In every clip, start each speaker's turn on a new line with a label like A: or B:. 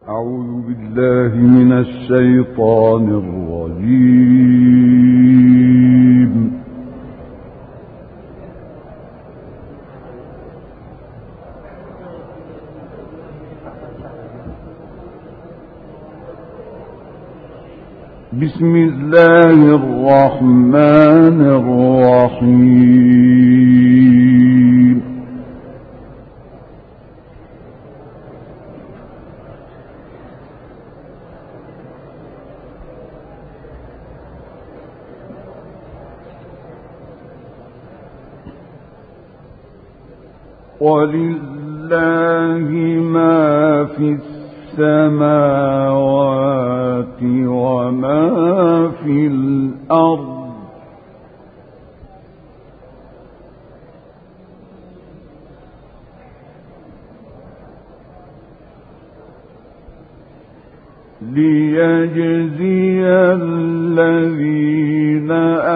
A: أعوذ بالله من الشيطان الرجيم. بسم الله الرحمن الرحيم. ولله ما في السماوات وما في الأرض ليجزي الذين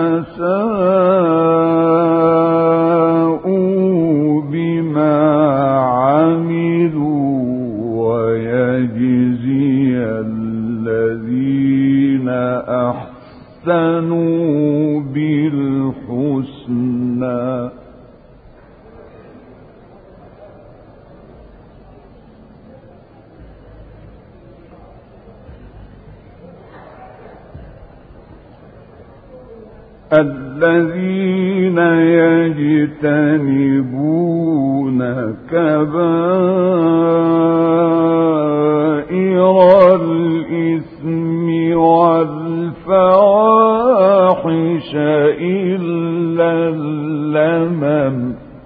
A: أساءوا بما عملوا ويجزي الذين أحسنوا بالحسنى. الذين يجتنبون كبائر الإثم والفواحش إلا اللمم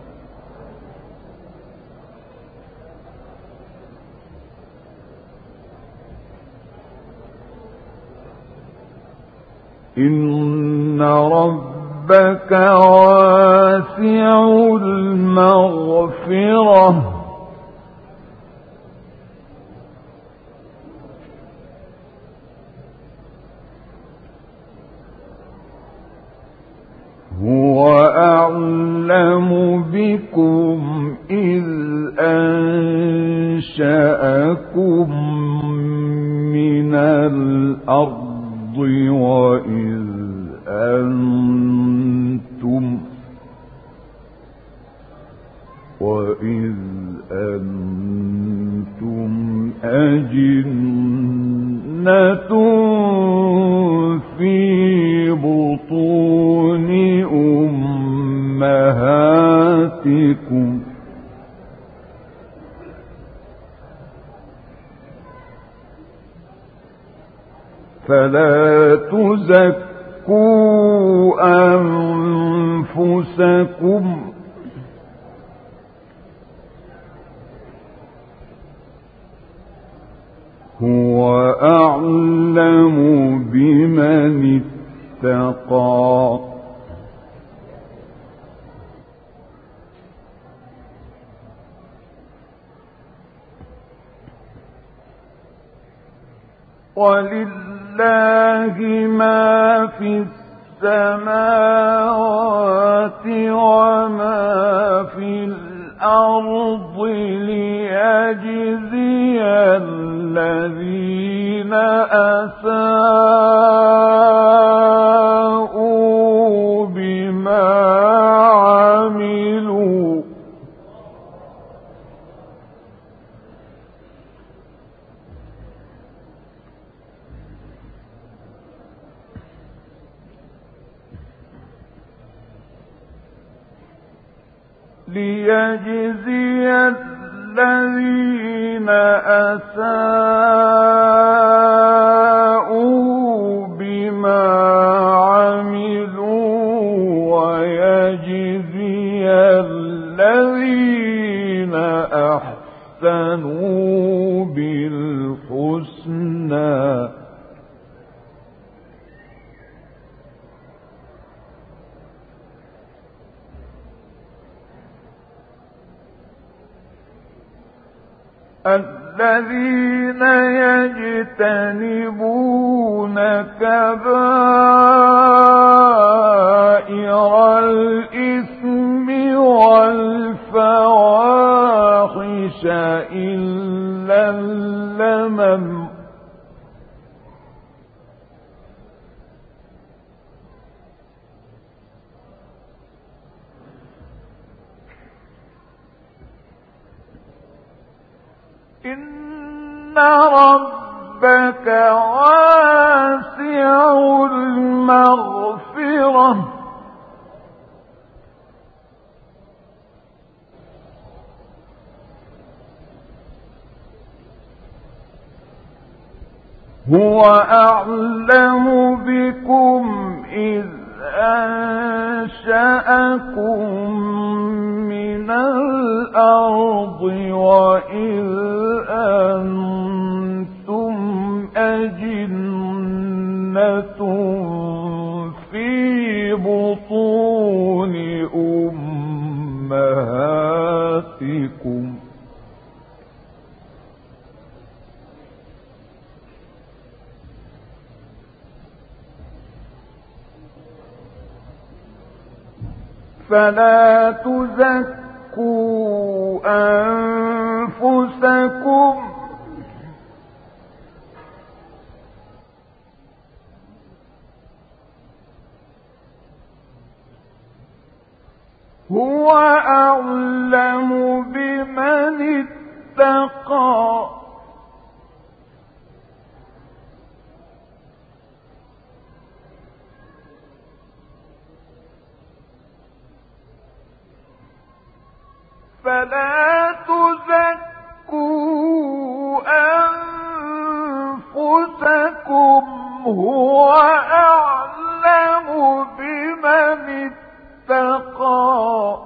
A: إن ربك واسع المغفرة هو أعلم بكم إذ أنشأكم من الأرض وإذ أنتم أجنة في بطون أمهاتكم فلا تزكوا أنفسكم هو أعلم بمن اتقى. ولله ما في السماوات وما في الأرض ليجزي الذين أساءوا بما عملوا الذين أساءوا بما عملوا ويجزي الذين أحسنوا بالحسنى. الذين يجتنبون كبائر الإثم والفواحش إلا اللمم أعلم إن ربك واسع المغفرة هو أعلم بكم إذ أنشأكم من الأرض وإذ أنتم أجنة في بطون أمهاتكم فلا تزكوا أنفسكم هو أعلم بمن اتقى فلا تزكوا أنفسكم هو أعلم بمن اتقى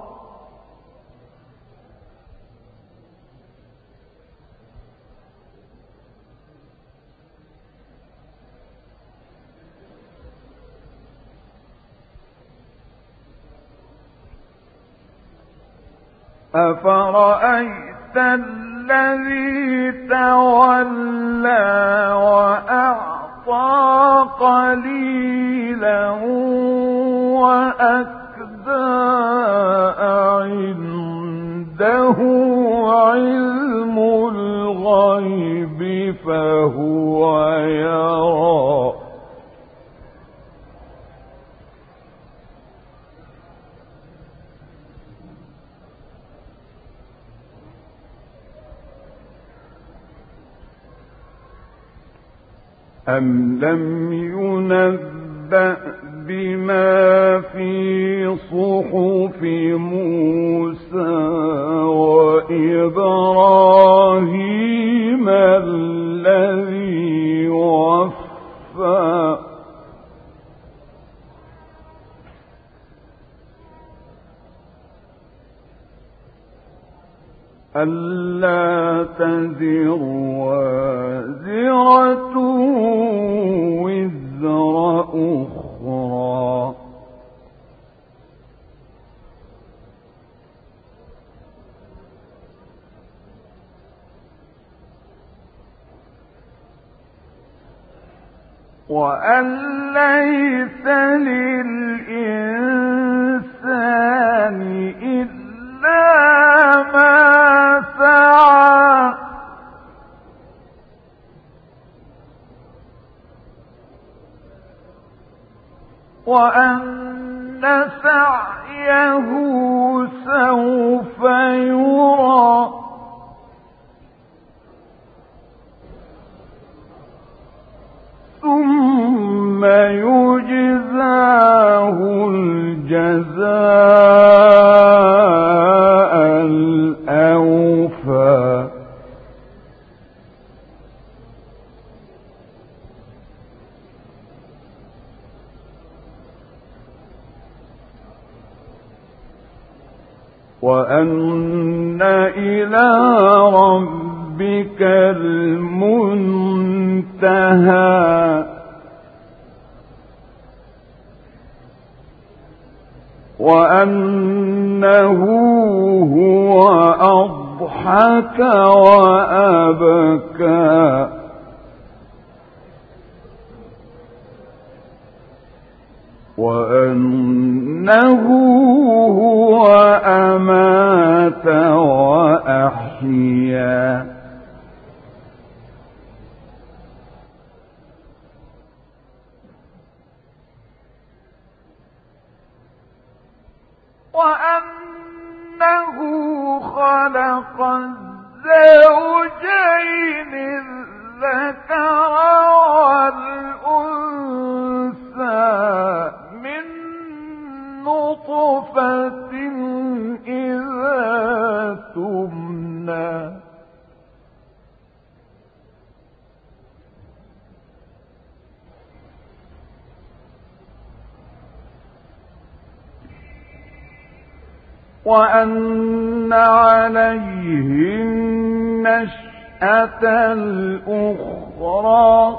A: أفرأيت الذي تولى وأعطى قليلا وأكدى عنده علم الغيب فهو يرى أم لم ينبأ بما في صحف موسى وإبراهيم الذي وفى ألا تزر وازرة وزر أخرى وأن ليس للإنسان إلا ما سعى وأن سعيه سوف يرى ثم يجزاه الجزاء الأوفى وأن إلى ربك المنتهى وأنه هو أضحك وأبكى وأنه هو أمات وأحيا وأنه خلق الزوجين الذكر والأنثى من نطفة إذا تمنى وأن عليه النشأة الأخرى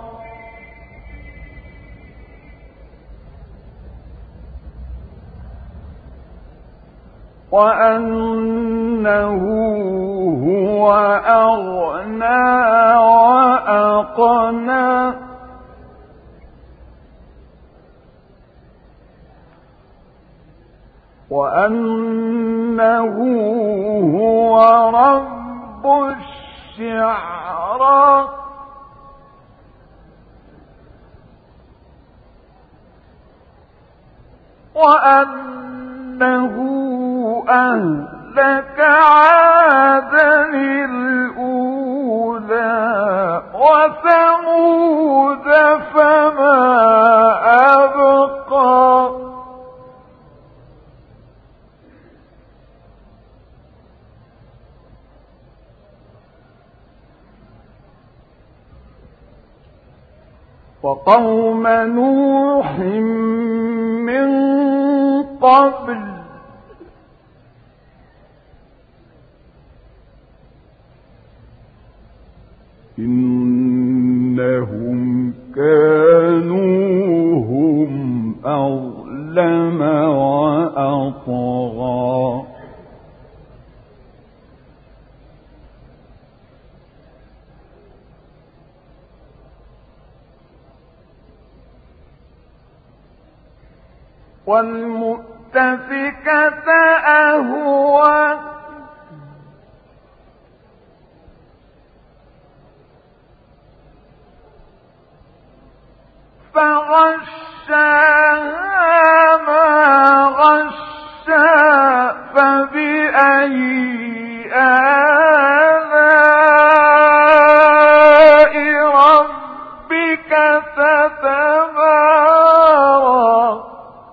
A: وأنه هو أغنى وأقنى وأنه هو رب الشعرى وأنه أهلك عادا الأولى وثمود فما أبقى وقوم نوح من قبل إنهم كانوا هم أظلم وأطغى والمؤتفكة أهوى فغشاها ما غشا فبأي آلاء ربك تتمارى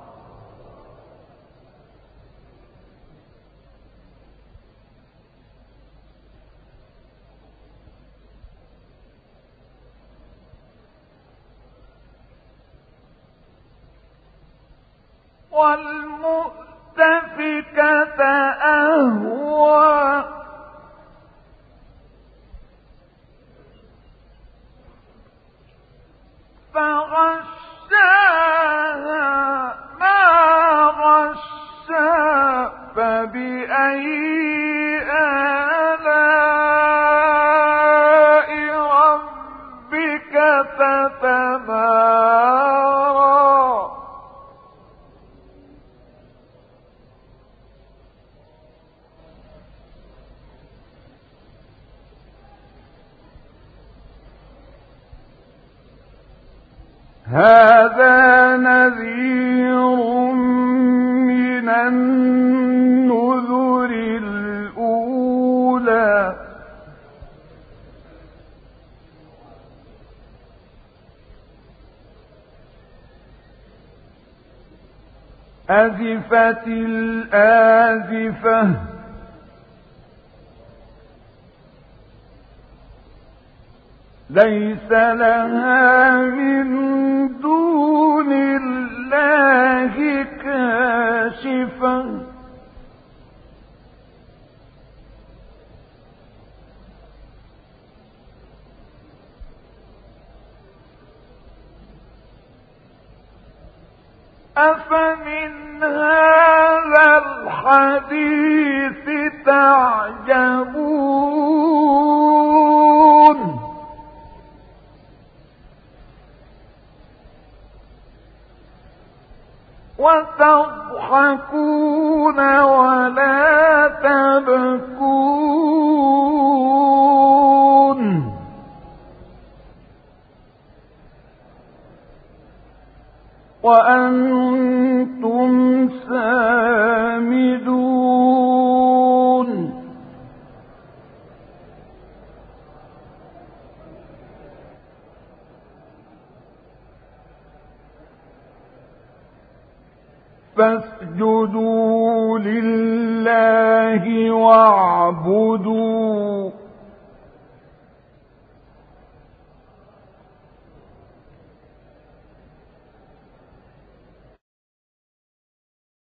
A: والمؤتفكة أهوى فغشاها ما غشا فبأي آلاء ربك تتمارى هذا نذير من النذر الأولى أزفت الآزفة ليس لها من دون الله كاشفة أفمن هذا الحديث تعجبون وتضحكون ولا تبكون وأنتم سامدون فاسجدوا لله واعبدوا